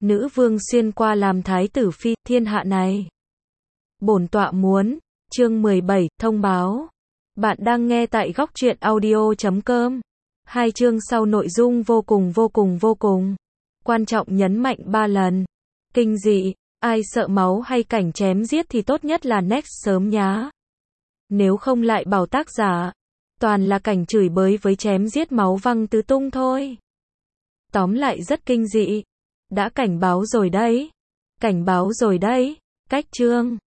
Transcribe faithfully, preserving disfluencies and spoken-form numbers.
Nữ vương xuyên qua làm thái tử phi, thiên hạ này. Bổn tọa muốn. Chương mười bảy, thông báo. Bạn đang nghe tại góc truyện audio chấm com. Hai chương sau nội dung vô cùng vô cùng vô cùng quan trọng nhấn mạnh ba lần. Kinh dị, ai sợ máu hay cảnh chém giết thì tốt nhất là next sớm nhá. Nếu không lại bảo tác giả, toàn là cảnh chửi bới với chém giết máu văng tứ tung thôi. Tóm lại rất kinh dị. Đã cảnh báo rồi đấy. Cảnh báo rồi đấy. Cách chương.